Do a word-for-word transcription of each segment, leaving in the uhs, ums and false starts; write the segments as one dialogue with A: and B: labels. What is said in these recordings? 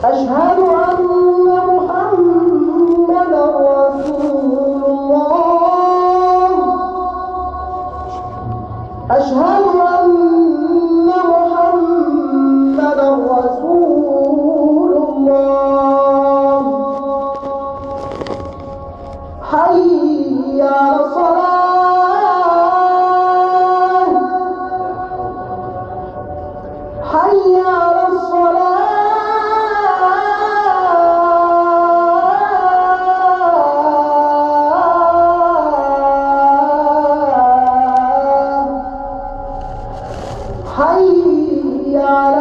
A: أشهد أن محمدا رسول الله. أشهد أن محمدا رسول الله. حي على الصلاة. حي على الصلاة. حي على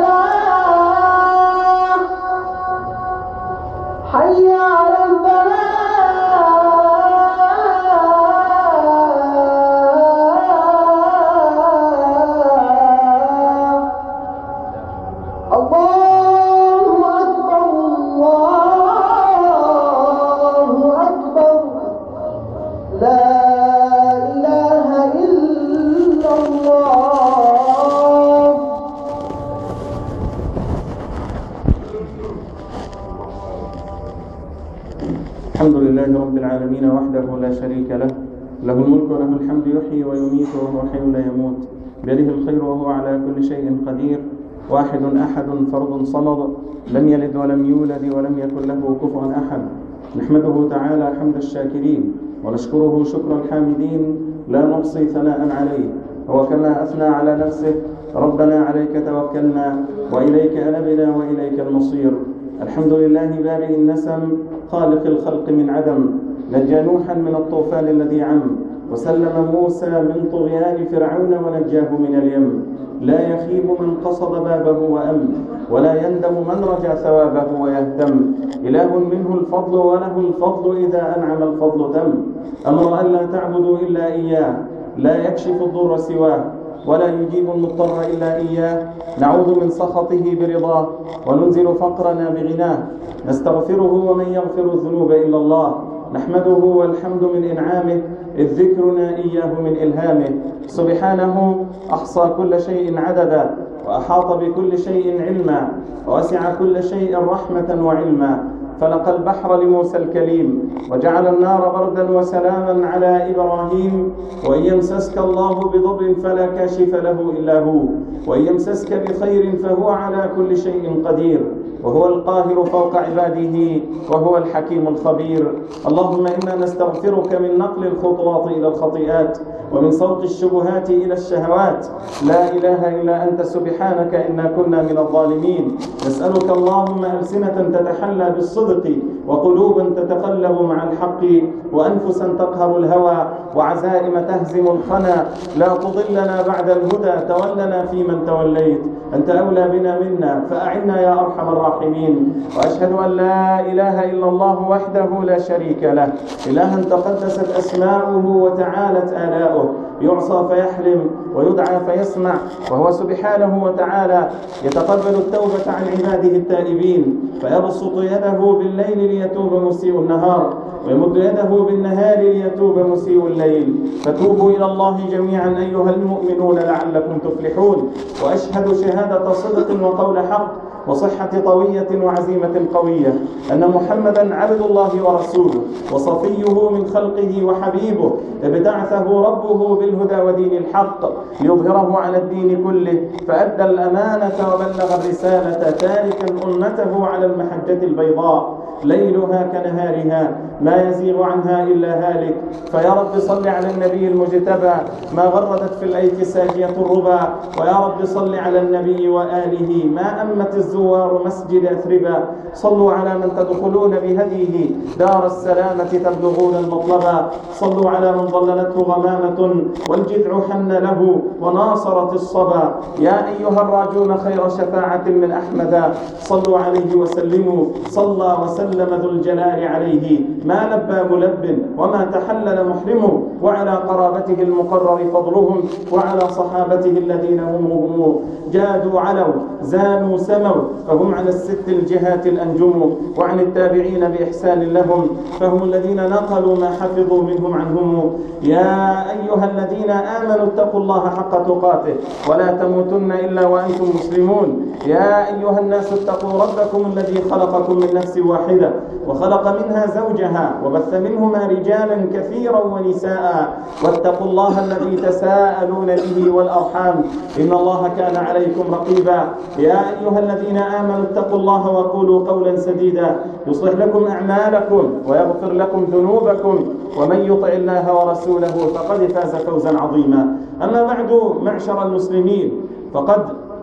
A: الفلاح. حي على الفلاح. الله أكبر الله أكبر. لا إله إلا الله.
B: الحمد لله رب العالمين وحده لا شريك له، له الملك وله الحمد، يحيي ويميت وهو حي لا يموت، بيده الخير وهو على كل شيء قدير، واحد أحد فرد صمد، لم يلد ولم يولد ولم يكن له كفوا أحد. نحمده تعالى حمد الشاكرين ونشكره شكر الحامدين، لا نحصي ثناء عليه، هو كما أثنى على نفسه: ربنا عليك توكلنا وإليك أنبنا وإليك المصير. الحمد لله بارئ النسم، خالق الخلق من عدم، نجى نوحا من الطوفان الذي عم، وسلم موسى من طغيان فرعون ونجاه من اليم. لا يخيب من قصد بابه وأم، ولا يندم من رجا ثوابه ويهتم. إله منه الفضل وله الفضل، إذا أنعم الفضل تم. أمر أن لا تعبدوا إلا إياه، لا يكشف الضر سواه، ولا يجيب المضطر إلا إياه. نعوذ من سخطه برضاه، وننزل فقرنا بغناه. نستغفره ومن يغفر الذنوب إلا الله. نحمده والحمد من إنعامه، إذ ذكرنا إياه من إلهامه. سبحانه أحصى كل شيء عددا، وأحاط بكل شيء علما، ووسع كل شيء رحمة وعلما. فلقى البحر لموسى الكليم، وجعل النار بردا وسلاما على إبراهيم. وإن يمسسك الله بضر فلا كاشف له إلا هو، وإن يمسسك بخير فهو على كل شيء قدير، وهو القاهر فوق عباده، وهو الحكيم الخبير. اللهم إنا نستغفرك من نقل الخطوات إلى الخطيئات، ومن سوق الشبهات إلى الشهوات. لا إله إلا أنت سبحانك إنا كنا من الظالمين. نسألك اللهم ألسنة تتحلى بالصدق، وقلوبا تتقلب مع الحق، وأنفسا تقهر الهوى، وعزائم تهزم الخنا. لا تضلنا بعد الهدى، تولنا فيمن توليت، أنت أولى بنا منا، فأعنا يا أرحم الراحمين. وأشهد أن لا إله إلا الله وحده لا شريك له، إلها تقدست أسماؤه وتعالت آلاؤه، يعصى فيحلم ويدعى فيسمع، وهو سبحانه وتعالى يتقبل التوبة عن عباده التائبين، فيبسط يده بالليل ليتوب مسيء النهار، ويمد يده بالنهار ليتوب مسيء الليل. فتوبوا إلى الله جميعا أيها المؤمنون لعلكم تفلحون. وأشهد شهادة صدق وقول حق وصحة طوية وعزيمة قوية أن محمدا عبد الله ورسوله، وصفيه من خلقه وحبيبه، ابتعثه ربه بالهدى ودين الحق ليظهره على الدين كله، فأدى الأمانة وبلغ الرسالة، تاركا أمته على المحجة البيضاء ليلها كنهارها، ما يزيغ عنها إلا هالك. فيا رب صل على النبي المجتبى، ما غردت في الأيك ساجية الربا. ويا رب صل على النبي وآله، ما أمت الزوار مسجد أثربا. صلوا على من تدخلون بهديه دار السلامة تبلغون المطلبا. صلوا على من ظللته غمامة والجذع حن له وناصرت الصبا. يا أيها الراجون خير شفاعة من أحمد، صلوا عليه وسلموا. صلى وسلم وسلم ذو الجلال عليه ما لبى ملب وما تحلل محرم، وعلى قرابته المقرر فضلهم، وعلى صحابته الذين هم هم جادوا علوا زانوا سموا فهم على الست الجهات الأنجم، وعن التابعين بإحسان لهم فهم الذين نقلوا ما حفظوا منهم عنهم. يا أيها الذين آمنوا اتقوا الله حق تقاته ولا تموتن إلا وأنتم مسلمون. يا أيها الناس اتقوا ربكم الذي خلقكم من نفس واحدة وخلق منها زوجها وبث منهما رجالا كثيرا ونساء، واتقوا الله الذي تساءلون به والأرحام إن الله كان عليكم رقيبا. يا أيها الذين آمنوا اتقوا الله وقولوا قولا سديدا يصلح لكم أعمالكم ويغفر لكم ذنوبكم، ومن يطع الله ورسوله فقد فاز فوزا عظيما. أما بعد، معشر المسلمين، فقد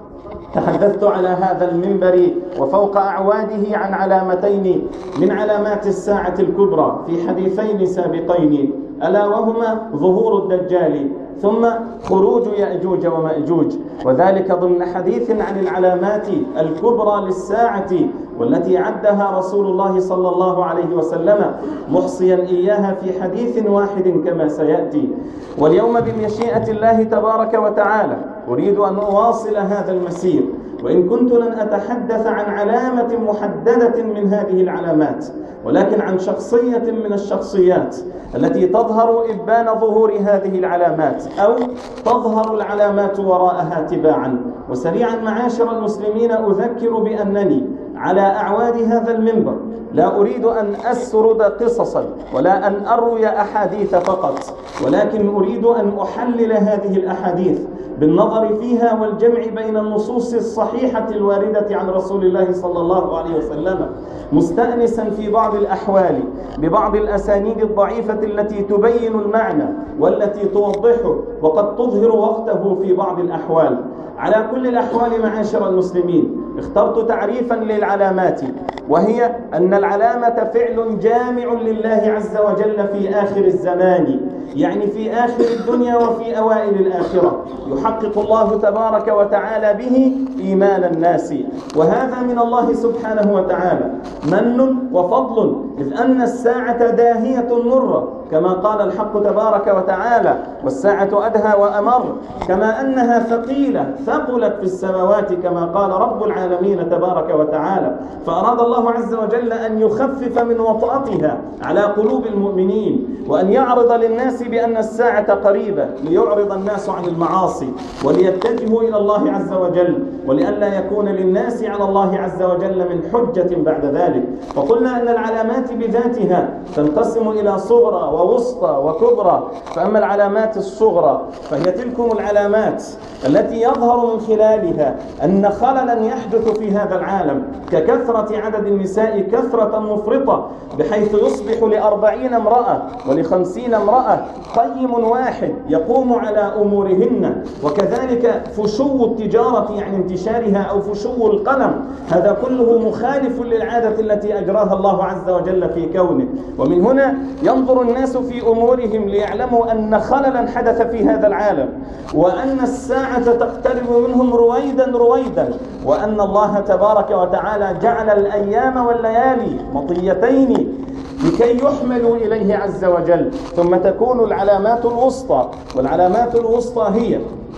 B: تحدثت على هذا المنبر وفوق أعواده عن علامتين من علامات الساعة الكبرى في حديثين سابقين، ألا وهما ظهور الدجال ثم خروج يأجوج ومأجوج، وذلك ضمن حديث عن العلامات الكبرى للساعة والتي عدها رسول الله صلى الله عليه وسلم محصيا إياها في حديث واحد كما سيأتي. واليوم بمشيئة الله تبارك وتعالى أريد أن أواصل هذا المسير، وإن كنت لن أتحدث عن علامة محددة من هذه العلامات، ولكن عن شخصية من الشخصيات التي تظهر إبان ظهور هذه العلامات، أو تظهر العلامات وراءها تباعا. وسريعا معاشر المسلمين أذكر بأنني على أعواد هذا المنبر لا أريد أن أسرد قصصا ولا أن أروي أحاديث فقط، ولكن أريد أن أحلل هذه الأحاديث بالنظر فيها والجمع بين النصوص الصحيحة الواردة عن رسول الله صلى الله عليه وسلم، مستأنسا في بعض الأحوال ببعض الأسانيد الضعيفة التي تبين المعنى والتي توضحه وقد تظهر وقته في بعض الأحوال. على كل الأحوال معاشر المسلمين، اخترت تعريفا للعلامات، وهي أن العلامة فعل جامع لله عز وجل في آخر الزمان، يعني في آخر الدنيا وفي أوائل الآخرة، يحقق الله تبارك وتعالى به إيمان الناس، وهذا من الله سبحانه وتعالى من وفضل، إذ أن الساعة داهية مرة كما قال الحق تبارك وتعالى: والساعة أدهى وأمر، كما أنها ثقيلة ثقلت في السماوات كما قال رب العالمين تبارك وتعالى. فأراد الله عز وجل أن يخفف من وطأتها على قلوب المؤمنين، وأن يعرض للناس بأن الساعة قريبة، ليعرض الناس عن المعاصي وليتجهوا إلى الله عز وجل، ولئلا يكون للناس على الله عز وجل من حجة بعد ذلك. وقلنا أن العلامات بذاتها تنقسم إلى صغرى ووسطى وكبرى. فأما العلامات الصغرى فهي تلكم العلامات التي يظهر من خلالها أن خللا يحدث في هذا العالم، ككثرة عدد النساء كثرة مفرطة، بحيث يصبح لأربعين امرأة ولخمسين امرأة قيم واحد يقوم على أمورهن، وكذلك فشو التجارة يعني انتشارها أو فشو القلم، هذا كله مخالف للعادة التي أجراها الله عز وجل في كونه. ومن هنا ينظر الناس في أمورهم ليعلموا أن خللا حدث في هذا العالم، وأن الساعة تقترب منهم رويدا رويدا، وأن الله تبارك وتعالى جعل الأيام والليالي مطيتين لكي يحملوا إليه عز وجل. ثم تكون العلامات الوسطى، والعلامات الوسطى هي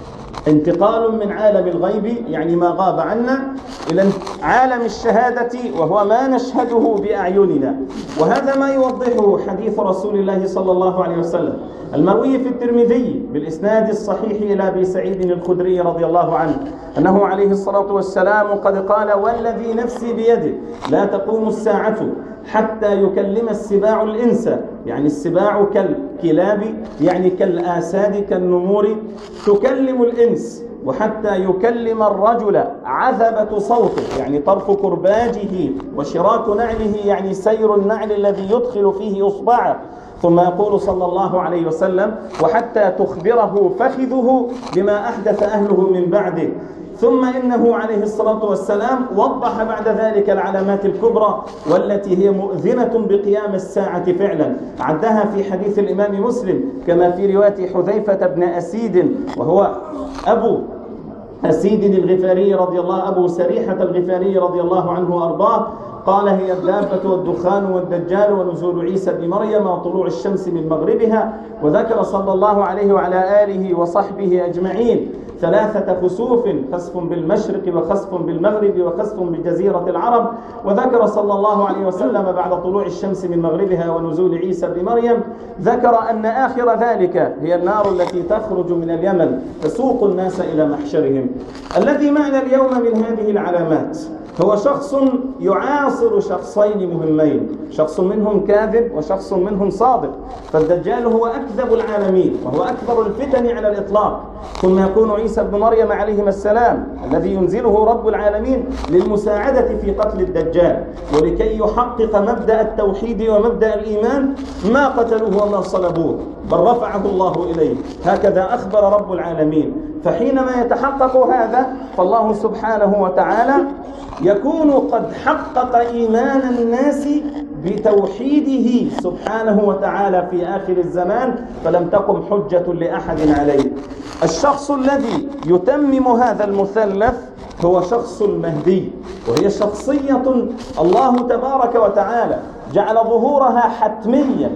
B: انتقال من عالم الغيب يعني ما غاب عنا إلى عالم الشهادة وهو ما نشهده بأعيننا، وهذا ما يوضحه حديث رسول الله صلى الله عليه وسلم المروي في الترمذي بالإسناد الصحيح إلى أبي سعيد الخدري رضي الله عنه أنه عليه الصلاة والسلام قد قال: والذي نفسي بيده لا تقوم الساعة حتى يكلم السباع الإنس، يعني السباع كالكلاب يعني كالآساد كالنمور، تكلم الإنس، وحتى يكلم الرجل عذبة صوته يعني طرف كرباجه، وشراك نعله يعني سير النعل الذي يدخل فيه إصبعه. ثم يقول صلى الله عليه وسلم: وحتى تخبره فخذه بما أحدث أهله من بعده. ثم إنه عليه الصلاة والسلام وضح بعد ذلك العلامات الكبرى والتي هي مؤذنة بقيام الساعة فعلا، عدها في حديث الإمام مسلم كما في رواية حذيفة بن أسيد، وهو أبو أسيد الغفاري رضي الله أبو سريحة الغفاري رضي الله عنه وأرضاه، قال هي الدابة والدخان والدجال ونزول عيسى بن مريم وطلوع الشمس من مغربها. وذكر صلى الله عليه وعلى آله وصحبه أجمعين ثلاثة خسوف: خسف بالمشرق وخسف بالمغرب وخسف بجزيرة العرب. وذكر صلى الله عليه وسلم بعد طلوع الشمس من مغربها ونزول عيسى بن مريم، ذكر أن آخر ذلك هي النار التي تخرج من اليمن تسوق الناس إلى محشرهم. الذي معنا اليوم من هذه العلامات هو شخص يعاصر شخصين مهمين، شخص منهم كاذب وشخص منهم صادق. فالدجال هو أكذب العالمين وهو أكبر الفتن على الإطلاق، ثم يكون عيسى بن مريم عليهما السلام الذي ينزله رب العالمين للمساعدة في قتل الدجال ولكي يحقق مبدأ التوحيد ومبدأ الإيمان. ما قتلوه وما صلبوه بل رفعه الله إليه، هكذا أخبر رب العالمين. فحينما يتحقق هذا فالله سبحانه وتعالى يكون قد حقق إيمان الناس بتوحيده سبحانه وتعالى في آخر الزمان، فلم تقم حجة لأحد عليه. الشخص الذي يتمم هذا المثلث هو شخص المهدي، وهي شخصية الله تبارك وتعالى جعل ظهورها حتميا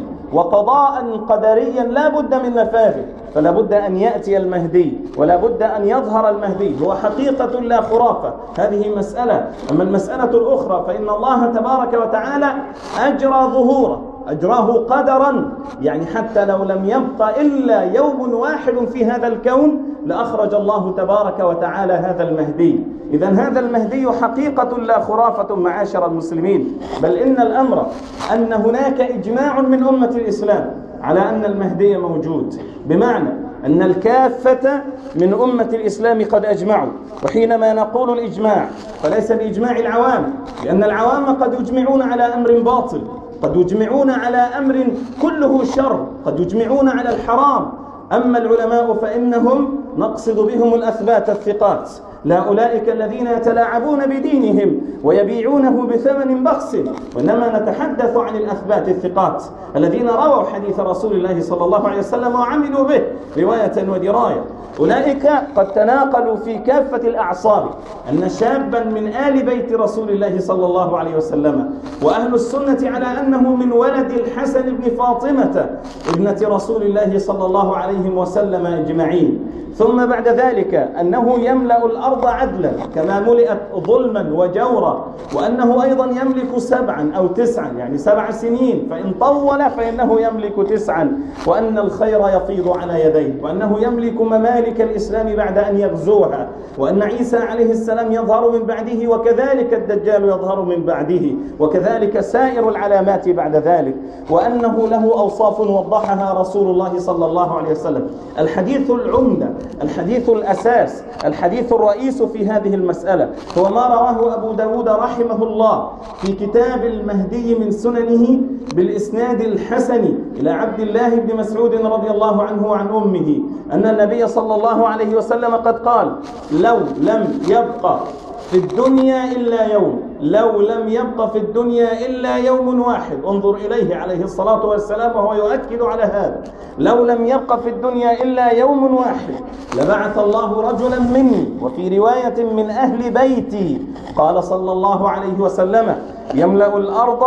B: وقضاء قدريا لا بد من مفاده، فلا بد أن يأتي المهدي ولا بد أن يظهر المهدي. هو حقيقة لا خرافة، هذه مسألة. أما المسألة الأخرى فإن الله تبارك وتعالى أجرى ظهوره، أجراه قدرا، يعني حتى لو لم يبق إلا يوم واحد في هذا الكون لأخرج الله تبارك وتعالى هذا المهدي. إذن هذا المهدي حقيقة لا خرافة معاشر المسلمين، بل إن الأمر أن هناك إجماع من أمة الإسلام على أن المهدي موجود، بمعنى أن الكافة من أمة الإسلام قد أجمعوا. وحينما نقول الإجماع فليس بإجماع العوام، لأن العوام قد يجمعون على أمر باطل، قد يجمعون على أمر كله شر، قد يجمعون على الحرام. أما العلماء فإنهم نقصد بهم الأثبات الثقات، لا أولئك الذين يتلاعبون بدينهم ويبيعونه بثمن بخس، وإنما نتحدث عن الأثبات الثقات الذين رووا حديث رسول الله صلى الله عليه وسلم وعملوا به رواية ودراية. أولئك قد تناقلوا في كافة الأعصار أن شابا من آل بيت رسول الله صلى الله عليه وسلم، وأهل السنة على أنه من ولد الحسن بن فاطمة ابنة رسول الله صلى الله عليه وسلم أجمعين. ثم بعد ذلك أنه يملأ الأرض عدلا كما ملئت ظلما وجورا، وأنه أيضا يملك سبعا أو تسعا، يعني سبع سنين، فإن طول فإنه يملك تسعا، وأن الخير يفيض على يديه، وأنه يملك ممالك الإسلام بعد أن يغزوها، وأن عيسى عليه السلام يظهر من بعده، وكذلك الدجال يظهر من بعده، وكذلك سائر العلامات بعد ذلك، وأنه له أوصاف وضحها رسول الله صلى الله عليه وسلم. الحديث العمدة، الحديث الأساس، الحديث الرئيس في هذه المسألة هو ما رواه أبو داود رحمه الله في كتاب المهدي من سننه بالإسناد الحسن إلى عبد الله بن مسعود رضي الله عنه وعن أمه أن النبي صلى الله عليه وسلم قد قال: لو لم يبقى في الدنيا إلا يوم، لو لم يبقى في الدنيا إلا يوم واحد، انظر إليه عليه الصلاة والسلام وهو يؤكد على هذا، لو لم يبقى في الدنيا إلا يوم واحد لبعث الله رجلا مني، وفي رواية من أهل بيتي، قال صلى الله عليه وسلم: يملأ الأرض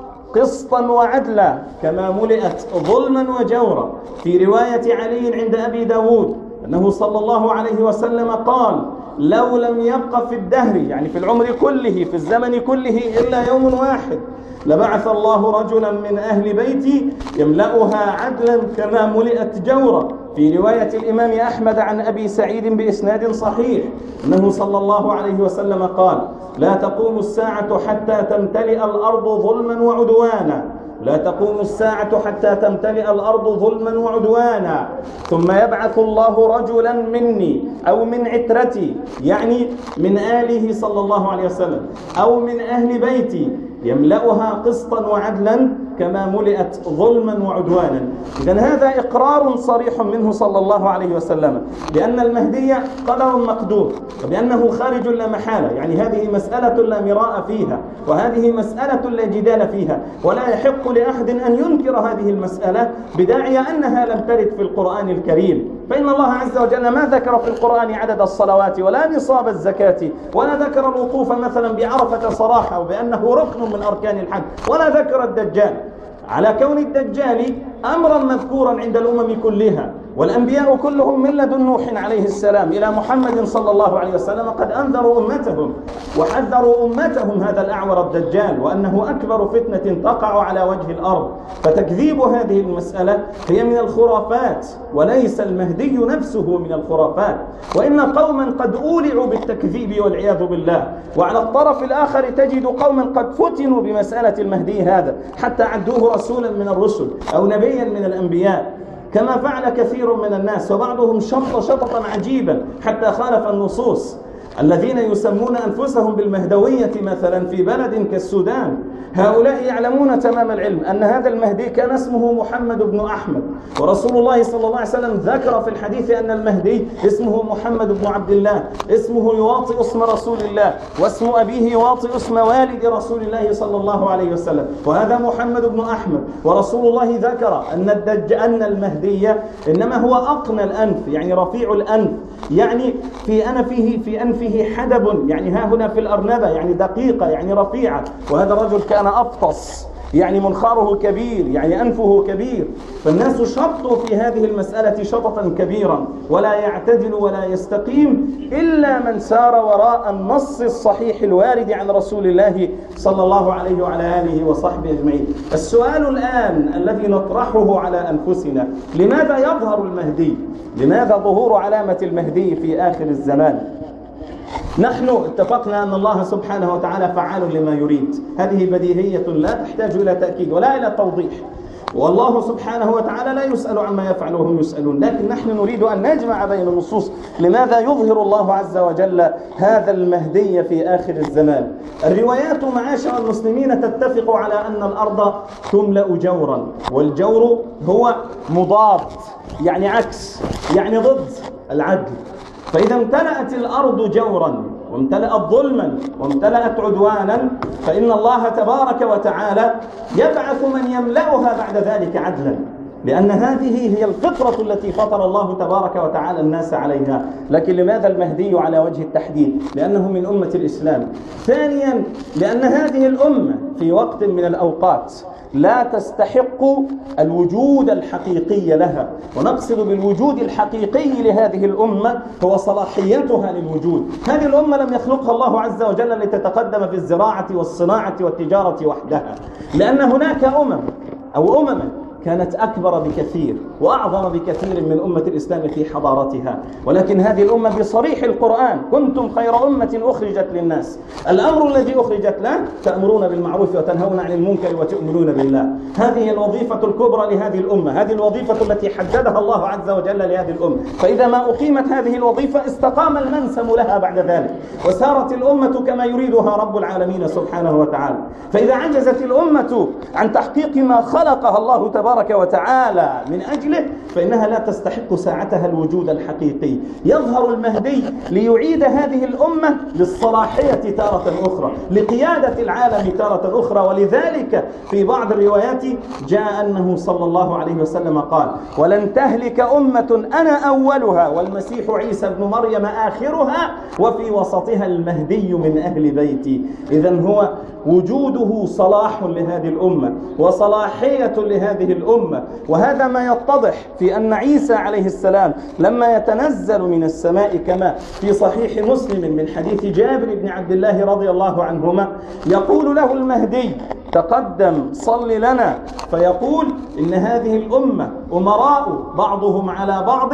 B: قسطا وعدلا كما ملئت ظلما وجورا. في رواية علي عند أبي داود أنه صلى الله عليه وسلم قال: لو لم يبق في الدهر، يعني في العمر كله، في الزمن كله، إلا يوم واحد لبعث الله رجلا من أهل بيتي يملأها عدلا كما ملئت جورا. في رواية الإمام أحمد عن أبي سعيد بإسناد صحيح أنه صلى الله عليه وسلم قال: لا تقوم الساعة حتى تمتلئ الأرض ظلما وعدوانا، لا تقوم الساعة حتى تمتلئ الأرض ظلما وعدوانا، ثم يبعث الله رجلا مني أو من عترتي، يعني من آله صلى الله عليه وسلم، أو من أهل بيتي، يملأها قسطا وعدلا كما ملئت ظلما وعدوانا. إذن هذا إقرار صريح منه صلى الله عليه وسلم بأن المهدي قدر مقدور، وبأنه خارج لا محالة، يعني هذه مسألة لا مراء فيها، وهذه مسألة لا جدال فيها، ولا يحق لأحد أن ينكر هذه المسألة بداعي أنها لم ترد في القرآن الكريم. فإن الله عز وجل ما ذكر في القرآن عدد الصلوات ولا نصاب الزكاة، ولا ذكر الوقوف مثلا بعرفة صراحة وبأنه ركن
C: من أركان الحج، ولا ذكر الدجال، على كون الدجال أمرا مذكورا عند الأمم كلها. والأنبياء كلهم من لدن نوح عليه السلام إلى محمد صلى الله عليه وسلم قد أنذروا أمتهم وحذروا أمتهم هذا الأعور الدجال، وأنه أكبر فتنة تقع على وجه الأرض. فتكذيب هذه المسألة هي من الخرافات، وليس المهدي نفسه من الخرافات، وإن قوما قد أولعوا بالتكذيب والعياذ بالله. وعلى الطرف الآخر تجد قوما قد فتنوا بمسألة المهدي هذا حتى عدوه رسولا من الرسل أو نبيا من الأنبياء، كما فعل كثير من الناس، وبعضهم شط شططا عجيبا حتى خالف النصوص. الذين يسمون أنفسهم بالمهدوية مثلا في بلد كالسودان، هؤلاء يعلمون تمام العلم أن هذا المهدي كان اسمه محمد بن أحمد، ورسول الله صلى الله عليه وسلم ذكر في الحديث أن المهدي اسمه محمد بن عبد الله، اسمه يواطئ اسم رسول الله، واسم أبيه يواطئ اسم والد رسول الله صلى الله عليه وسلم، وهذا محمد بن أحمد. ورسول الله ذكر أن الدج أن المهدي إنما هو أقنى الأنف، يعني رفيع الأنف، يعني في أنفه في أنفه حدب، يعني ها هنا في الأرنبة، يعني دقيقة، يعني رفيعة. وهذا الرجل كان أفطس، يعني منخاره كبير، يعني أنفه كبير. فالناس شطوا في هذه المسألة شططا كبيرا، ولا يعتدل ولا يستقيم إلا من سار وراء النص الصحيح الوارد عن رسول الله صلى الله عليه وعلى آله وصحبه أجمعين. السؤال الآن الذي نطرحه على أنفسنا: لماذا يظهر المهدي؟ لماذا ظهور علامة المهدي في آخر الزمان؟ نحن اتفقنا أن الله سبحانه وتعالى فعال لما يريد، هذه بديهية لا تحتاج إلى تأكيد ولا إلى توضيح، والله سبحانه وتعالى لا يسأل عما يفعل وهم يسألون. لكن نحن نريد أن نجمع بين النصوص. لماذا يظهر الله عز وجل هذا المهدي في آخر الزمان؟ الروايات معاشر المسلمين تتفق على أن الأرض تملأ جورا، والجور هو مضاد، يعني عكس، يعني ضد العدل. فإذا امتلأت الأرض جورا وامتلأت ظلما وامتلأت عدوانا، فإن الله تبارك وتعالى يبعث من يملأها بعد ذلك عدلا، لأن هذه هي الفطرة التي فطر الله تبارك وتعالى الناس عليها. لكن لماذا المهدي على وجه التحديد؟ لأنه من أمة الإسلام. ثانيا، لأن هذه الأمة في وقت من الأوقات لا تستحق الوجود الحقيقي لها، ونقصد بالوجود الحقيقي لهذه الأمة هو صلاحيتها للوجود. هذه الأمة لم يخلقها الله عز وجل لتتقدم في الزراعة والصناعة والتجارة وحدها، لأن هناك أمم أو أمما كانت أكبر بكثير وأعظم بكثير من أمة الإسلام في حضارتها. ولكن هذه الأمة بصريح القرآن: كنتم خير أمة أخرجت للناس. الأمر الذي أخرجت له: تأمرون بالمعروف وتنهون عن المنكر وتؤمنون بالله. هذه الوظيفة الكبرى لهذه الأمة، هذه الوظيفة التي حددها الله عز وجل لهذه الأمة. فإذا ما أقيمت هذه الوظيفة استقام المنسم لها بعد ذلك، وسارت الأمة كما يريدها رب العالمين سبحانه وتعالى. فإذا عجزت الأمة عن تحقيق ما خلقها الله تبارك وتعالى من أجله، فإنها لا تستحق ساعتها الوجود الحقيقي. يظهر المهدي ليعيد هذه الأمة للصلاحية تارة أخرى، لقيادة العالم تارة أخرى. ولذلك في بعض الروايات جاء أنه صلى الله عليه وسلم قال: ولن تهلك أمة أنا أولها والمسيح عيسى بن مريم آخرها وفي وسطها المهدي من أهل بيتي. إذن هو وجوده صلاح لهذه الأمة وصلاحية لهذه الأمة. وهذا ما يتضح في أن عيسى عليه السلام لما يتنزل من السماء كما في صحيح مسلم من حديث جابر بن عبد الله رضي الله عنهما، يقول له المهدي: تقدم صل لنا، فيقول: إن هذه الأمة أمراء بعضهم على بعض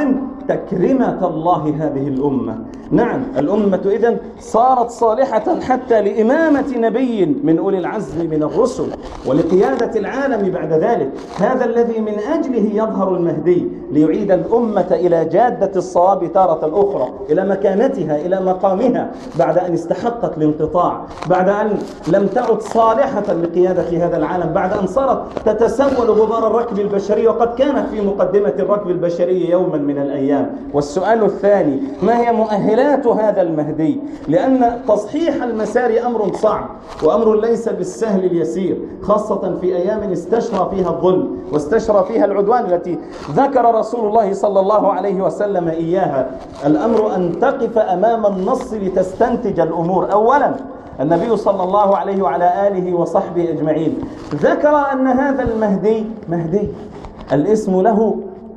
C: تكرمة الله هذه الأمة. نعم، الأمة إذن صارت صالحة حتى لإمامة نبي من أولي العزم من الرسل ولقيادة العالم بعد ذلك. هذا الذي من أجله يظهر المهدي، ليعيد الأمة إلى جادة الصواب تارة أخرى، إلى مكانتها، إلى مقامها، بعد أن استحقت الانقطاع، بعد أن لم تعد صالحة لقيادة هذا العالم، بعد أن صارت تتسول غبار الركب البشري، وقد كانت في مقدمة الركب البشري يوما من الأيام. والسؤال الثاني: ما هي مؤهلات هذا المهدي؟ لأن تصحيح المسار أمر صعب وأمر ليس بالسهل اليسير، خاصة في أيام استشرى فيها الظلم واستشرى فيها العدوان التي ذكر رسول الله صلى الله عليه وسلم إياها. الأمر أن تقف أمام النص لتستنتج الأمور. أولا، النبي صلى الله عليه وعلى آله وصحبه أجمعين ذكر أن هذا المهدي مهدي الاسم له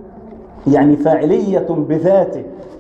C: يعني فاعلية بذاته.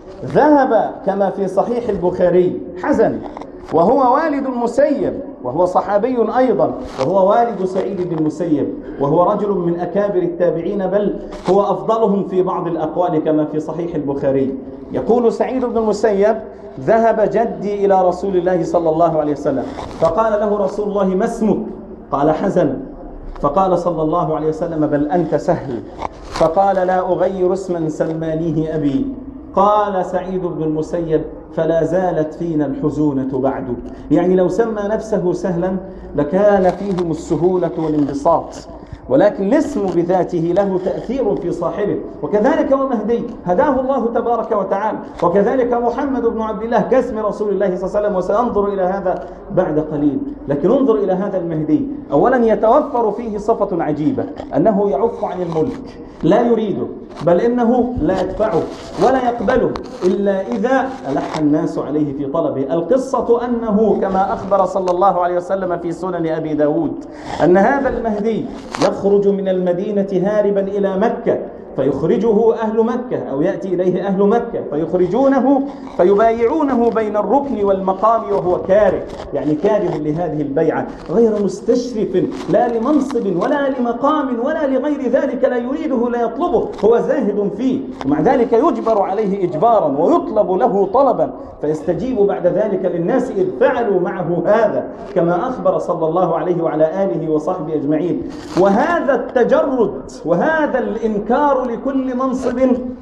C: ذهب كما في صحيح البخاري حزن وهو والد المسيب وهو صحابي أيضا، وهو والد سعيد بن المسيب، وهو رجل من أكابر التابعين، بل هو أفضلهم في بعض الأقوال كما في صحيح البخاري. يقول سعيد بن المسيب: ذهب جدي إلى رسول الله صلى الله عليه وسلم فقال له رسول الله: ما اسمك؟ قال: حزن. فقال صلى الله عليه وسلم: بل أنت سهل. فقال: لا أغير اسما سمانيه أبي. قال سعيد بن المسيب: فلا زالت فينا الحزونة بعد. يعني لو سمى نفسه سهلا لكان فيهم السهولة والانبساط، ولكن الاسم بذاته له تأثير في صاحبه. وكذلك هو مهدي هداه الله تبارك وتعالى، وكذلك محمد بن عبد الله كاسم رسول الله صلى الله عليه وسلم، وسأنظر إلى هذا بعد قليل. لكن انظر إلى هذا المهدي، أولا يتوفر فيه صفة عجيبة، أنه يعف عن الملك، لا يريده، بل إنه لا يدفعه ولا يقبله إلا إذا ألح الناس عليه في طلبه. القصة أنه كما أخبر صلى الله عليه وسلم في سنن أبي داود أن هذا المهدي يخرج من المدينة هاربا إلى مكة، فيخرجه أهل مكة أو يأتي إليه أهل مكة فيخرجونه فيبايعونه بين الركن والمقام وهو كاره، يعني كاره لهذه البيعة، غير مستشرف لا لمنصب ولا لمقام ولا لغير ذلك، لا يريده لا يطلبه، هو زاهد فيه، ومع ذلك يجبر عليه إجبارا ويطلب له طلبا، فيستجيب بعد ذلك للناس إذ فعلوا معه هذا كما أخبر صلى الله عليه وعلى آله وصحبه أجمعين. وهذا التجرد وهذا الإنكار لكل منصب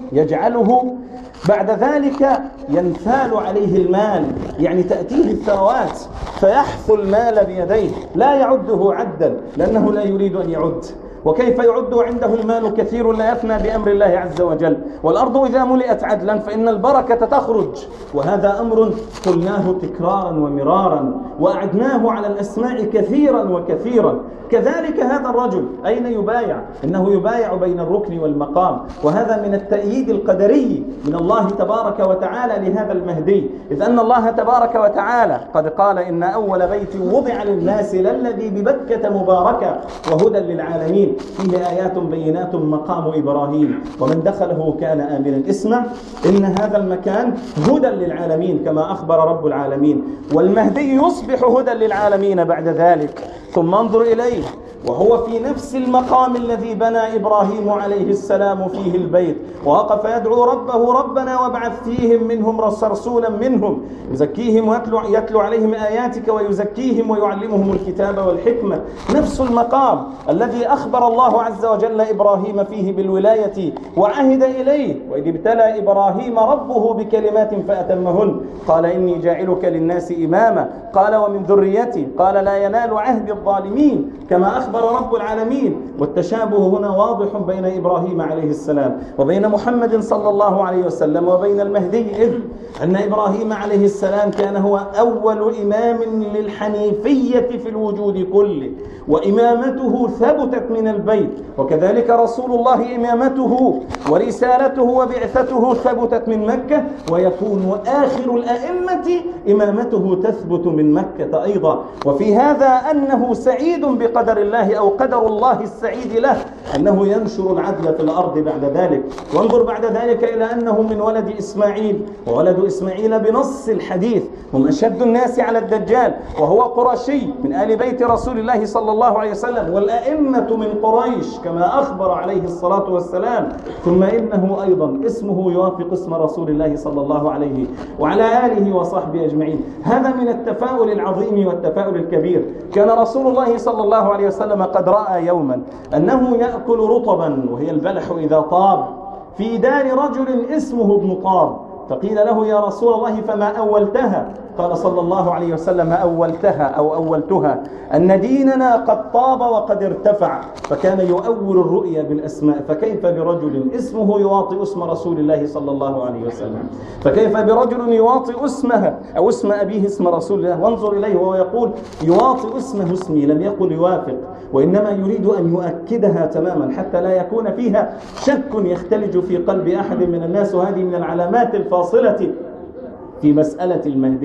C: يجعله بعد ذلك ينثال عليه المال، يعني تأتيه الثروات فيحثو المال بيديه، لا يعده عدا لأنه لا يريد أن يعد. وكيف يعد عنده المال كثير لا يفنى بأمر الله عز وجل. والأرض إذا ملئت عدلا فإن البركة تخرج، وهذا أمر قلناه تكرارا ومرارا وأعدناه على الأسماع كثيرا وكثيرا. كذلك هذا الرجل أين يبايع؟ إنه يبايع بين الركن والمقام، وهذا من التأييد القدري من الله تبارك وتعالى لهذا المهدي، إذ أن الله تبارك وتعالى قد قال: إن أول بيت وضع للناس للذي ببكة مباركة وهدى للعالمين فيه آيات بينات مقام إبراهيم ومن دخله كان آمنا. اسمع، إن هذا المكان هدى للعالمين كما أخبر رب العالمين، والمهدي يصبح هدى للعالمين بعد ذلك. ثم انظر إليه وهو في نفس المقام الذي بنى إبراهيم عليه السلام فيه البيت، ووقف يدعو ربه: ربنا وابعث فيهم منهم رسولا منهم يزكيهم ويتلو يتلو عليهم آياتك ويزكيهم ويعلمهم الكتاب والحكمة. نفس المقام الذي أخبر الله عز وجل إبراهيم فيه بالولاية وعهد إليه: وإذ ابتلى إبراهيم ربه بكلمات فأتمهن قال إني جاعلك للناس إماما قال ومن ذريتي قال لا ينال عهد الظالمين كما أخبر رب العالمين. والتشابه هنا واضح بين إبراهيم عليه السلام وبين محمد صلى الله عليه وسلم وبين المهدي، إذ أن إبراهيم عليه السلام كان هو أول إمام للحنيفية في الوجود كله، وإمامته ثبتت من البيت، وكذلك رسول الله إمامته ورسالته وبعثته ثبتت من مكة، ويكون آخر الأئمة إمامته تثبت من مكة أيضا. وفي هذا أنه سعيد بقدر الله أو قدر الله السعيد له أنه ينشر العدل في الأرض بعد ذلك. وانظر بعد ذلك إلى أنه من ولد إسماعيل، وولد إسماعيل بنص الحديث هم أشد الناس على الدجال، وهو قرشي من آل بيت رسول الله صلى الله عليه وسلم، والأئمة من قريش كما أخبر عليه الصلاة والسلام. ثم إنه أيضا اسمه يوافق اسم رسول الله صلى الله عليه وعلى آله وصحبه أجمعين. هذا من التفاؤل العظيم والتفاؤل الكبير. كان رسول الله صلى الله عليه وسلم قد رأى يوما أنه يأكل رطبا وهي البلح إذا طاب في دار رجل اسمه ابن طاب، فقيل له: يا رسول الله فما أولتها؟ قال صلى الله عليه وسلم: أولتها أو أولتها أن ديننا قد طاب وقد ارتفع. فكان يؤول الرؤيا بالأسماء، فكيف برجل اسمه يواطئ اسم رسول الله صلى الله عليه وسلم؟ فكيف برجل يواطئ اسمها أو اسم أبيه اسم رسول الله؟ وانظر إليه وهو يقول: يواطئ اسمه اسمي، لم يقل يوافق، وإنما يريد أن يؤكدها تماما حتى لا يكون فيها شك يختلج في قلب أحد من الناس. وهذه من العلامات الفاصلة في مسألة المهدي.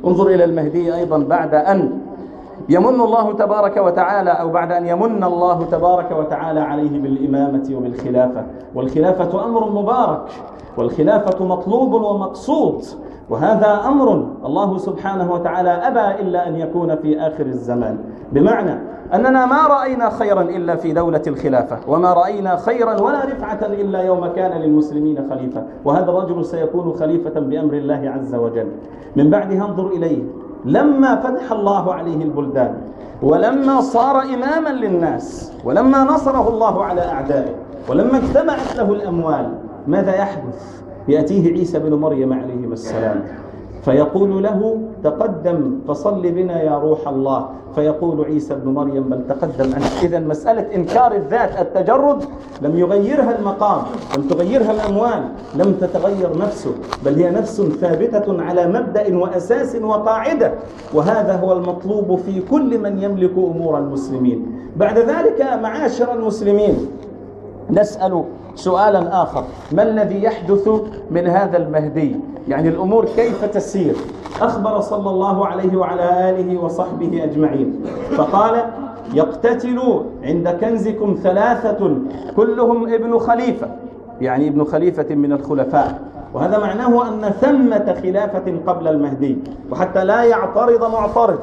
C: انظر إلى المهدي أيضا بعد أن يمن الله تبارك وتعالى أو بعد أن يمن الله تبارك وتعالى عليه بالإمامة وبالخلافة، والخلافة أمر مبارك، والخلافة مطلوب ومقصود، وهذا أمر الله سبحانه وتعالى أبى إلا أن يكون في آخر الزمان، بمعنى أننا ما رأينا خيرا إلا في دولة الخلافة، وما رأينا خيرا ولا رفعة إلا يوم كان للمسلمين خليفة، وهذا الرجل سيكون خليفة بأمر الله عز وجل. من بعدها انظر إليه لما فتح الله عليه البلدان، ولما صار إماما للناس، ولما نصره الله على أعدائه، ولما اجتمعت له الأموال، ماذا يحدث؟ يأتيه عيسى بن مريم عليه السلام فيقول له تقدم فصل بنا يا روح الله، فيقول عيسى بن مريم بل تقدم أنت. إذن مسألة إنكار الذات التجرد لم يغيرها المقام، لم تغيرها الأموال، لم تتغير نفسه، بل هي نفس ثابتة على مبدأ وأساس وقاعدة، وهذا هو المطلوب في كل من يملك أمور المسلمين. بعد ذلك معاشر المسلمين نسأل سؤالا آخر: ما الذي يحدث من هذا المهدي؟ يعني الأمور كيف تسير؟ أخبر صلى الله عليه وعلى آله وصحبه أجمعين فقال: يقتتل عند كنزكم ثلاثة كلهم ابن خليفة، يعني ابن خليفة من الخلفاء، وهذا معناه أن ثمة خلافة قبل المهدي، وحتى لا يعترض معترض،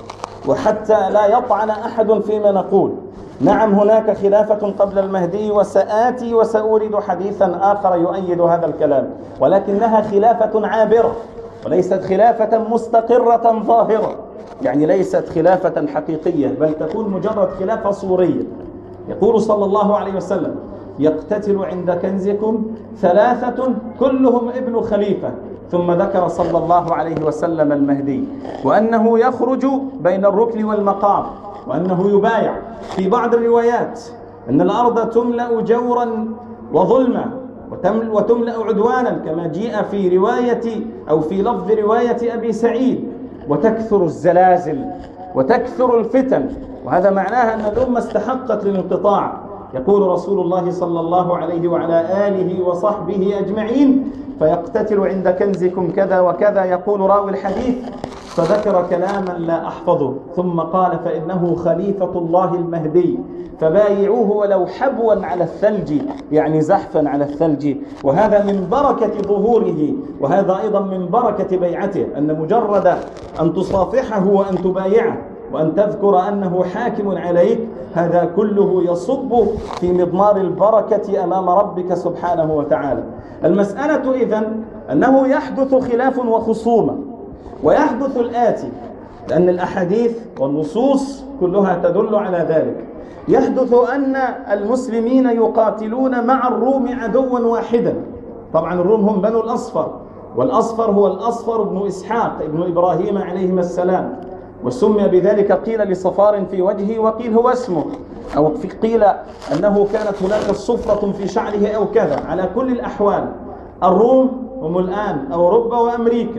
C: وحتى لا يطعن أحد فيما نقول. نعم هناك خلافة قبل المهدي، وسآتي وسأورد حديثا آخر يؤيد هذا الكلام، ولكنها خلافة عابرة وليست خلافة مستقرة ظاهرة، يعني ليست خلافة حقيقية، بل تكون مجرد خلافة صورية. يقول صلى الله عليه وسلم: يقتتل عند كنزكم ثلاثة كلهم ابن خليفة، ثم ذكر صلى الله عليه وسلم المهدي، وأنه يخرج بين الركن والمقام، وأنه يبايع. في بعض الروايات أن الأرض تملأ جورا وظلما وتملأ عدوانا، كما جاء في رواية أو في لفظ رواية أبي سعيد، وتكثر الزلازل وتكثر الفتن، وهذا معناها أن الأمة استحقت للانقطاع. يقول رسول الله صلى الله عليه وعلى آله وصحبه أجمعين: فيقتتل عند كنزكم كذا وكذا. يقول راوي الحديث: فذكر كلاما لا أحفظه، ثم قال: فإنه خليفة الله المهدي، فبايعوه ولو حبوا على الثلج، يعني زحفا على الثلج. وهذا من بركة ظهوره، وهذا أيضا من بركة بيعته، أن مجرد أن تصافحه وأن تبايعه وأن تذكر أنه حاكم عليك، هذا كله يصب في مضمار البركة أمام ربك سبحانه وتعالى. المسألة إذن أنه يحدث خلاف وخصومة، ويحدث الآتي، لأن الأحاديث والنصوص كلها تدل على ذلك. يحدث أن المسلمين يقاتلون مع الروم عدوا واحدا. طبعا الروم هم بنو الأصفر، والأصفر هو الأصفر بن إسحاق ابن إبراهيم عليهما السلام، وسمي بذلك قيل لصفار في وجهه، وقيل هو اسمه، أو قيل أنه كانت هناك صفرة في شعره أو كذا. على كل الأحوال الروم هم الآن أوروبا وأمريكا.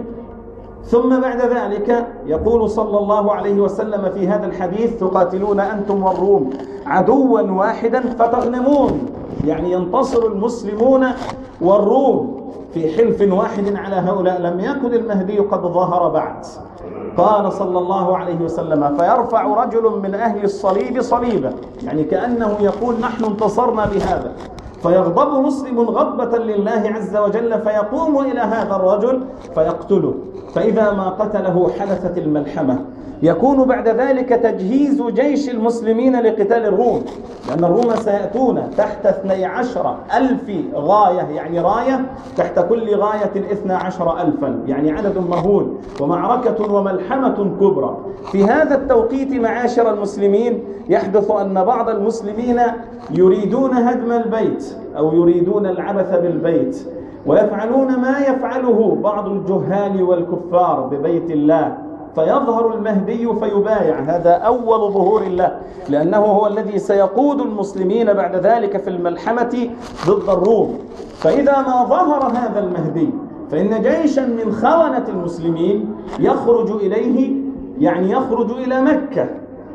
C: ثم بعد ذلك يقول صلى الله عليه وسلم في هذا الحديث: تقاتلون أنتم والروم عدوا واحدا فتغنمون، يعني ينتصر المسلمون والروم في حلف واحد على هؤلاء. لم يكن المهدي قد ظهر بعد. قال صلى الله عليه وسلم: فيرفع رجل من أهل الصليب صليبا، يعني كأنه يقول نحن انتصرنا بهذا، فيغضب مسلم غضبة لله عز وجل، فيقوم إلى هذا الرجل فيقتله، فإذا ما قتله حدثت الملحمة. يكون بعد ذلك تجهيز جيش المسلمين لقتال الروم، لأن الروم سيأتون تحت اثني عشر ألف غاية، يعني راية تحت كل غاية اثنى عشر ألفا، يعني عدد مهول، ومعركة وملحمة كبرى. في هذا التوقيت معاشر المسلمين يحدث أن بعض المسلمين يريدون هدم البيت أو يريدون العبث بالبيت، ويفعلون ما يفعله بعض الجهال والكفار ببيت الله، فيظهر المهدي فيبايع. هذا أول ظهور الله، لأنه هو الذي سيقود المسلمين بعد ذلك في الملحمة ضد الروم. فإذا ما ظهر هذا المهدي فإن جيشا من خونة المسلمين يخرج إليه، يعني يخرج إلى مكة،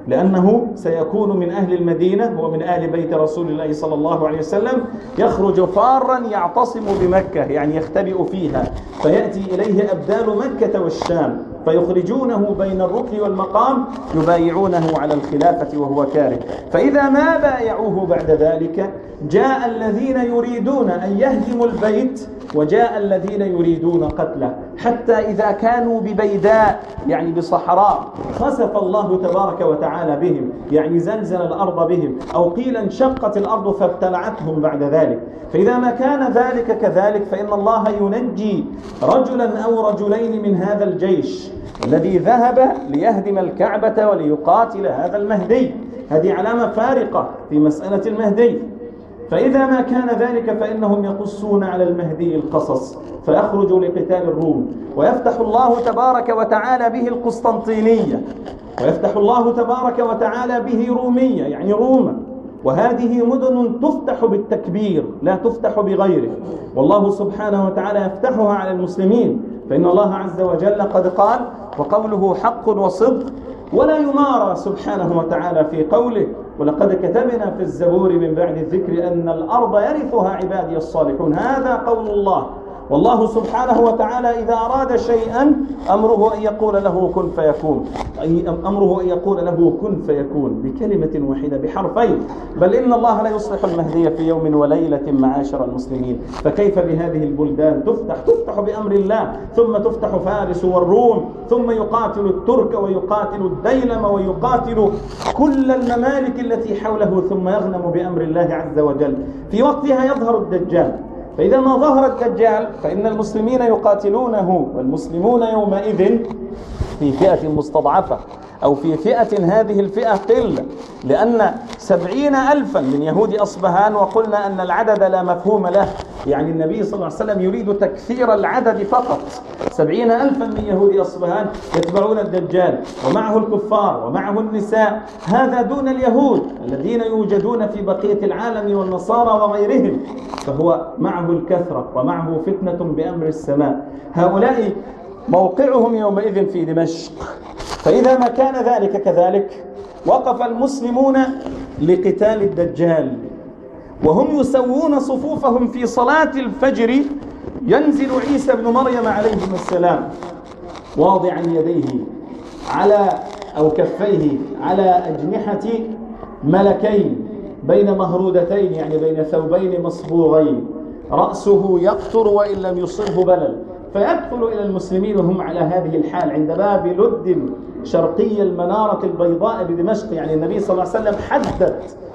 C: لأنه سيكون من أهل المدينة، هو من أهل بيت رسول الله صلى الله عليه وسلم، يخرج فارا يعتصم بمكة، يعني يختبئ فيها، فيأتي إليه أبدال مكة والشام فيخرجونه بين الركن والمقام، يبايعونه على الخلافة وهو كاره. فإذا ما بايعوه بعد ذلك جاء الذين يريدون أن يهدموا البيت، وجاء الذين يريدون قتله، حتى إذا كانوا ببيداء يعني بصحراء خسف الله تبارك وتعالى بهم، يعني زلزل الأرض بهم، أو قيل انشقت الأرض فابتلعتهم بعد ذلك. فإذا ما كان ذلك كذلك فإن الله ينجي رجلا أو رجلين من هذا الجيش الذي ذهب ليهدم الكعبة وليقاتل هذا المهدي. هذه علامة فارقة في مسألة المهدي. فإذا ما كان ذلك فإنهم يقصون على المهدي القصص، فيخرج لقتال الروم، ويفتح الله تبارك وتعالى به القسطنطينية، ويفتح الله تبارك وتعالى به رومية يعني روما، وهذه مدن تفتح بالتكبير لا تفتح بغيره، والله سبحانه وتعالى يفتحها على المسلمين، فإن الله عز وجل قد قال: وقوله حق وصدق، ولا يمارى سبحانه وتعالى في قوله: ولقد كتبنا في الزبور من بعد الذكر أن الأرض يرثها عبادي الصالحون. هذا قول الله، والله سبحانه وتعالى إذا أراد شيئا أمره أن يقول له كن فيكون، أمره أن يقول له كن فيكون بكلمة واحدة بحرفين. بل إن الله لا يصلح المهدي في يوم وليلة معاشر المسلمين، فكيف بهذه البلدان تفتح تفتح بأمر الله، ثم تفتح فارس والروم، ثم يقاتل الترك ويقاتل الديلم ويقاتل كل الممالك التي حوله، ثم يغنم بأمر الله عز وجل. في وقتها يظهر الدجال، فإذا ما ظهر الدجال فإن المسلمين يقاتلونه، والمسلمون يومئذ في فئة مستضعفة، أو في فئة هذه الفئة قلة، لأن سبعين ألفا من يهود أصبهان، وقلنا أن العدد لا مفهوم له، يعني النبي صلى الله عليه وسلم يريد تكثير العدد فقط. سبعين ألفا من يهود أصبهان يتبعون الدجال، ومعه الكفار ومعه النساء، هذا دون اليهود الذين يوجدون في بقية العالم والنصارى وغيرهم، فهو معه الكثرة ومعه فتنة بأمر السماء. هؤلاء موقعهم يومئذ في دمشق. فإذا ما كان ذلك كذلك وقف المسلمون لقتال الدجال، وهم يسوون صفوفهم في صلاة الفجر. ينزل عيسى بن مريم عليه السلام واضعا يديه على أو كفيه على أجنحة ملكين بين مهرودتين، يعني بين ثوبين مصبوغين، رأسه يقطر وإن لم يصبه بلل، فيدخل إلى المسلمين وهم على هذه الحال عند باب لد شرقي المنارة البيضاء بدمشق. يعني النبي صلى الله عليه وسلم حدد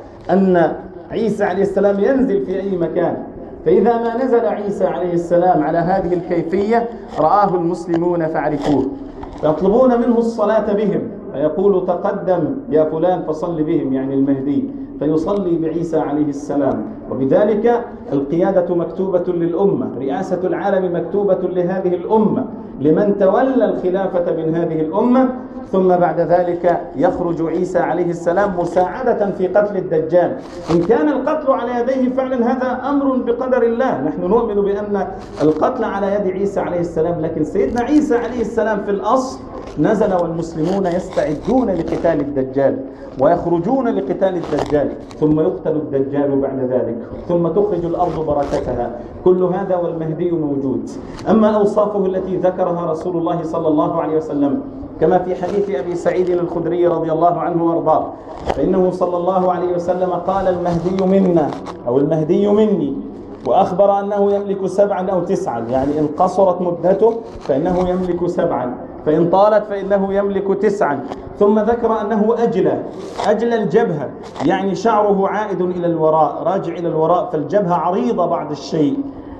C: أن عيسى عليه السلام ينزل في أي مكان، فإذا ما نزل عيسى عليه السلام على هذه الكيفية رآه المسلمون فعرفوه، فيطلبون منه الصلاة بهم، فيقول: تقدم يا فلان فصل بهم، يعني المهدي، فيصلي بعيسى عليه السلام. وبذلك القيادة مكتوبة للأمة، رئاسة العالم مكتوبة لهذه الأمة، لمن تولى الخلافة من هذه الأمة. ثم بعد ذلك يخرج عيسى عليه السلام مساعدة في قتل الدجال. إن كان القتل على يديه فعلا هذا أمر بقدر الله، نحن نؤمن بأن القتل على يد عيسى عليه السلام، لكن سيدنا عيسى عليه السلام في الأصل نزل والمسلمون يستعدون لقتال الدجال ويخرجون لقتال الدجال، ثم يقتل الدجال بعد ذلك، ثم تخرج الأرض بركتها. كل هذا والمهدي موجود. أما أوصافه التي ذكرها رسول الله صلى الله عليه وسلم كما في حديث أبي سعيد الخدري رضي الله عنه وارضاه، فإنه صلى الله عليه وسلم قال: المهدي منا أو المهدي مني، وأخبر أنه يملك سبعا أو تسعا، يعني إن قصرت مدته فإنه يملك سبعا، فإن طالت فإنه يملك تسعا. ثم ذكر أنه أجلى أجلى الجبهة، يعني شعره عائد إلى الوراء راجع إلى الوراء، فالجبهة عريضة بعض الشيء.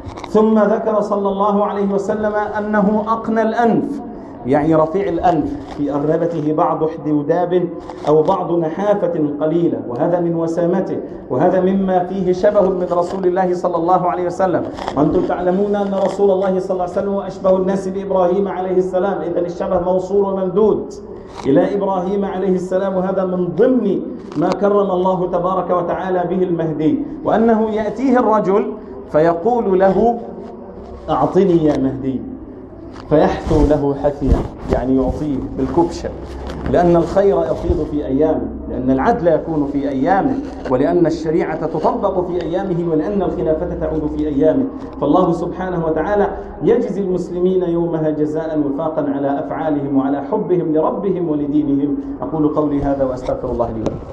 C: ثم ذكر صلى الله عليه وسلم أنه أقنى الأنف، يعني رفيع الأنف، في أغربته بعض حدوداب أو بعض نحافة قليلة، وهذا من وسامته، وهذا مما فيه شبه من رسول الله صلى الله عليه وسلم. وأنتم تعلمون أن رسول الله صلى الله عليه وسلم أشبه الناس بإبراهيم عليه السلام، إذن الشبه موصول وممدود إلى إبراهيم عليه السلام، وهذا من ضمن ما كرم الله تبارك وتعالى به المهدي، وأنه يأتيه الرجل فيقول له: أعطني يا مهدي، فيحثو له حثيا، يعني يعطيه بالكبشة، لأن الخير يفيض في أيامه، لأن العدل يكون في أيامه، ولأن الشريعة تطبق في أيامه، ولأن الخلافة تعود في أيامه. فالله سبحانه وتعالى يجزي المسلمين يومها جزاء وفاقا على أفعالهم وعلى حبهم لربهم ولدينهم. أقول قولي هذا وأستغفر الله لي ولكم.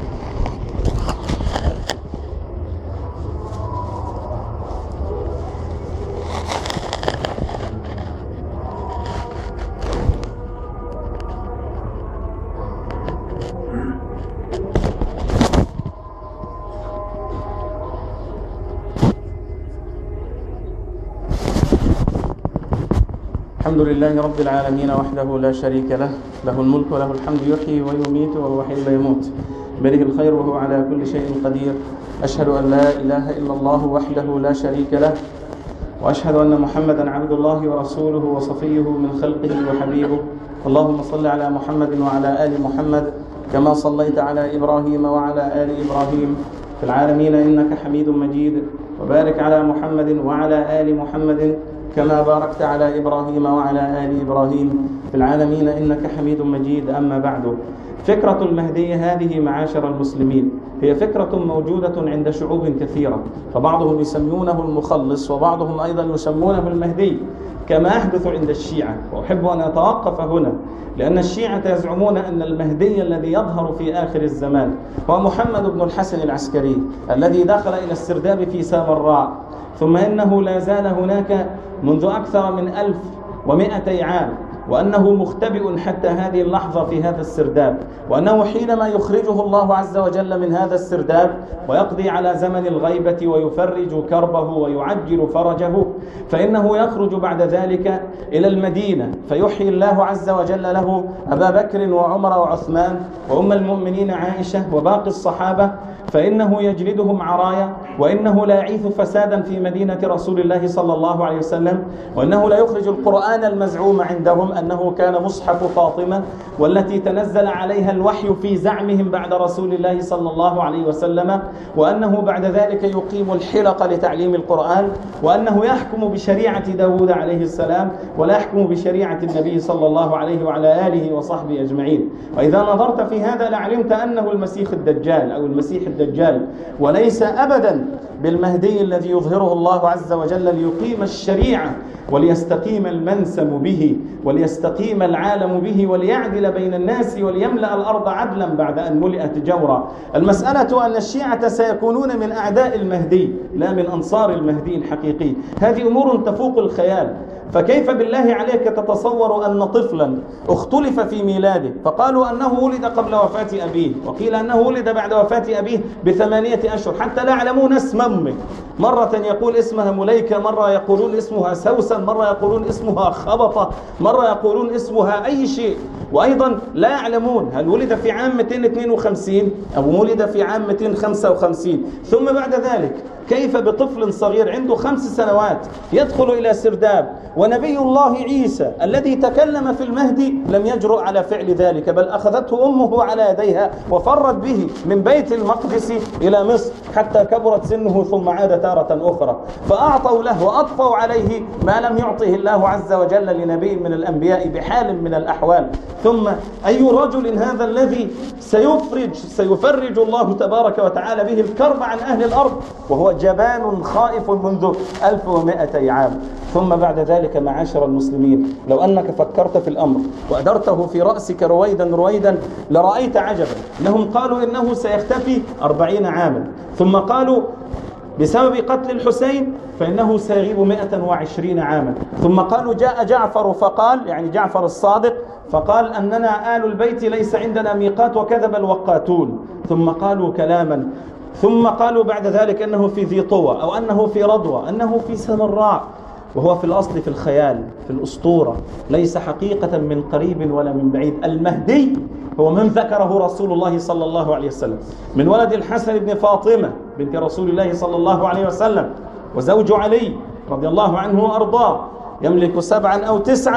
C: الحمد لله رب العالمين وحده لا شريك له، له الملك وله الحمد، يحيي ويميت وهو حي لا يموت، بيده الخير وهو على كل شيء قدير. أشهد أن لا إله إلا الله وحده لا شريك له، وأشهد أن محمدا عبد الله ورسوله وصفيه من خلقه وحبيبه. اللهم صل على محمد وعلى آل محمد كما صليت على إبراهيم وعلى آل إبراهيم في العالمين إنك حميد مجيد، وبارك على محمد وعلى آل محمد كما باركت على إبراهيم وعلى آل إبراهيم في العالمين إنك حميد مجيد. أما بعد، فكرة المهدي هذه معاشر المسلمين هي فكرة موجودة عند شعوب كثيرة، فبعضهم يسمونه المخلص وبعضهم أيضا يسمونه المهدي، كما يحدث عند الشيعة. وأحب أن أتوقف هنا، لأن الشيعة يزعمون أن المهدي الذي يظهر في آخر الزمان هو محمد بن الحسن العسكري الذي دخل إلى السرداب في سامراء، ثم إنه لا زال هناك منذ أكثر من ألف ومائتي عام، وأنه مختبئ حتى هذه اللحظة في هذا السرداب، وأنه حينما يخرجه الله عز وجل من هذا السرداب ويقضي على زمن الغيبة ويفرج كربه ويعجل فرجه، فإنه يخرج بعد ذلك إلى المدينة فيحيي الله عز وجل له أبا بكر وعمر وعثمان وأم المؤمنين عائشة وباقي الصحابة، فإنه يجلدهم عرايا، وإنه لا يعيث فسادا في مدينة رسول الله صلى الله عليه وسلم، وإنه لا يخرج القرآن المزعوم عندهم أنه كان مصحف فاطمة والتي تنزل عليها الوحي في زعمهم بعد رسول الله صلى الله عليه وسلم، وأنه بعد ذلك يقيم الحلق لتعليم القرآن، وأنه يحكم بشريعة داود عليه السلام ولا يحكم بشريعة النبي صلى الله عليه وعلى آله وصحبه أجمعين. وإذا نظرت في هذا لعلمت أنه المسيح الدجال أو المسيح الدجال، وليس أبدا بالمهدي الذي يظهره الله عز وجل ليقيم الشريعة وليستقيم المنسم به وليستقيم العالم به وليعدل بين الناس وليملأ الأرض عدلا بعد أن ملئت جورا. المسألة أن الشيعة سيكونون من أعداء المهدي لا من أنصار المهدي الحقيقي. هذه أمور تفوق الخيال. فكيف بالله عليك تتصور أن طفلا اختلف في ميلاده فقالوا أنه ولد قبل وفاة أبيه، وقيل أنه ولد بعد وفاة أبيه بثمانية أشهر، حتى لا يعلمون اسم أمه، مرة يقول اسمها مليكة، مرة يقولون اسمها سوسن، مرة يقولون اسمها خبطة، مرة يقولون اسمها أي شيء، وأيضا لا يعلمون هل ولد في عام مئتين واثنين وخمسين أو ولد في عام مئتين وخمسة وخمسين. ثم بعد ذلك كيف بطفل صغير عنده خمس سنوات يدخل إلى سرداب، ونبي الله عيسى الذي تكلم في المهدي لم يجرؤ على فعل ذلك، بل أخذته أمه على يديها وفرت به من بيت المقدس إلى مصر حتى كبرت سنه ثم عاد تارة أخرى، فأعطوا له وأطفوا عليه ما لم يعطه الله عز وجل لنبي من الأنبياء بحال من الأحوال. ثم أي رجل هذا الذي سيفرج سيفرج الله تبارك وتعالى به الكرب عن أهل الأرض وهو جبان خائف منذ ألف ومائتي عام. ثم بعد ذلك معاشر المسلمين، لو أنك فكرت في الأمر وأدرته في رأسك رويدا رويدا لرأيت عجبا. إنهم قالوا إنه سيختفي أربعين عاما، ثم قالوا بسبب قتل الحسين فإنه سيغيب مئة وعشرين عاما، ثم قالوا جاء جعفر فقال، يعني جعفر الصادق، فقال أننا آل البيت ليس عندنا ميقات وكذب الوقاتون، ثم قالوا كلاما، ثم قالوا بعد ذلك أنه في ذي طوى أو أنه في رضوى أنه في سامراء، وهو في الأصل في الخيال في الأسطورة، ليس حقيقة من قريب ولا من بعيد. المهدي هو من ذكره رسول الله صلى الله عليه وسلم من ولد الحسن بن فاطمة بنت رسول الله صلى الله عليه وسلم وزوج علي رضي الله عنه وأرضاه، يملك سبعا أو تسعا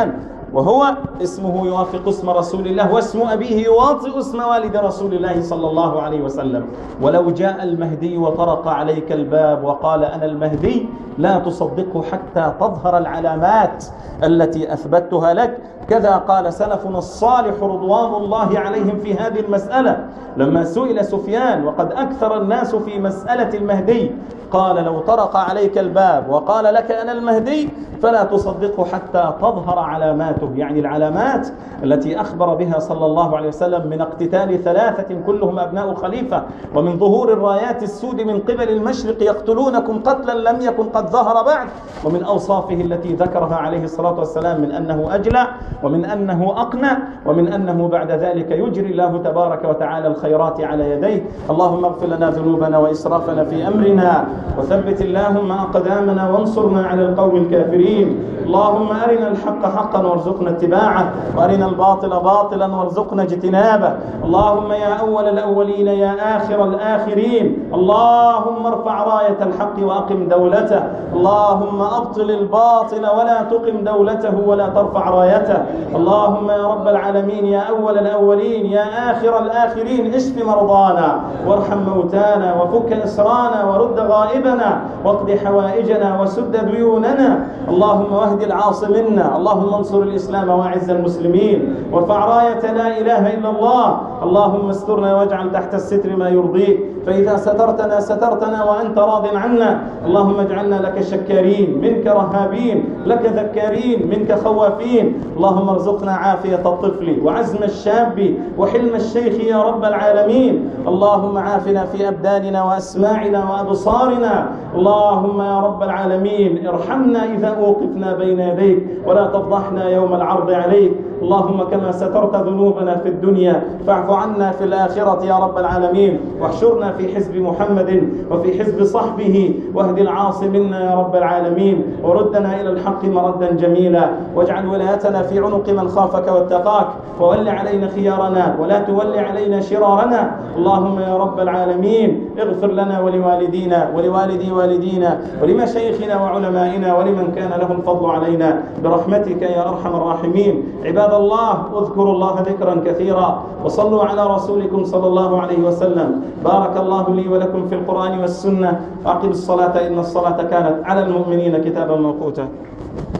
C: وهو اسمه يوافق اسم رسول الله واسم أبيه يواطئ اسم والد رسول الله صلى الله عليه وسلم. ولو جاء المهدي وطرق عليك الباب وقال أنا المهدي لا تصدقه حتى تظهر العلامات التي أثبتها لك. كذا قال سلفنا الصالح رضوان الله عليهم في هذه المسألة لما سئل سفيان وقد أكثر الناس في مسألة المهدي، قال لو طرق عليك الباب وقال لك أنا المهدي فلا تصدقه حتى تظهر علاماته، يعني العلامات التي أخبر بها صلى الله عليه وسلم من اقتتال ثلاثة كلهم أبناء خليفة، ومن ظهور الرايات السود من قبل المشرق يقتلونكم قتلا لم يكن قد ظهر بعد، ومن أوصافه التي ذكرها عليه الصلاة والسلام من أنه أجلى ومن أنه أقنع ومن أنه بعد ذلك يجري الله تبارك وتعالى الخيرات على يديه. اللهم اغفر لنا ذنوبنا وإسرافنا في أمرنا وثبت اللهم أقدامنا وانصرنا على القوم الكافرين. اللهم أرنا الحق حقا وارزقنا اتباعه وأرنا الباطل باطلا وارزقنا اجتنابه. اللهم يا أول الأولين يا آخر الآخرين اللهم ارفع راية الحق وأقم دولته. اللهم أبطل الباطل ولا تقم دولته ولا ترفع رايته. اللهم يا رب العالمين يا أول الأولين يا آخر الآخرين اشف مرضانا وارحم موتانا وفك إسرانا ورد غائبنا واقض حوائجنا وسد ديوننا. اللهم واهد العاص منا. اللهم انصر الإسلام واعز المسلمين وارفع راية لا إله إلا الله. اللهم استرنا واجعل تحت الستر ما يرضيك، فإذا سترتنا سترتنا وأنت راض عنا. اللهم اجعلنا لك شكارين منك رهابين لك ذكارين منك خوافين. اللهم ارزقنا عافية الطفل وعزم الشاب وحلم الشيخ يا رب العالمين. اللهم عافنا في أبداننا وأسماعنا وأبصارنا. اللهم يا رب العالمين ارحمنا إذا أوقفنا بين يديك ولا تفضحنا يوم العرض عليك. اللهم كما سترت ذنوبنا في الدنيا فاعف عنا في الآخرة يا رب العالمين، واحشرنا في حزب محمد وفي حزب صحبه، واهد العاص منا يا رب العالمين، وردنا إلى الحق مردا جميلا، واجعل ولايتنا في عنق من خافك واتقاك، وول علينا خيارنا ولا تول علينا شرارنا. اللهم يا رب العالمين اغفر لنا ولوالدينا ولوالدي والدينا ولمشايخنا وعلمائنا ولمن كان لهم الفضل علينا برحمتك يا أرحم الراحمين. عباد الله اذكروا الله ذكرا كثيرا وصلوا على رسولكم صلى الله عليه وسلم. بارك الله لي ولكم في القرآن والسنة. أقم الصلاة إن الصلاة كانت على المؤمنين كتابا موقوتا.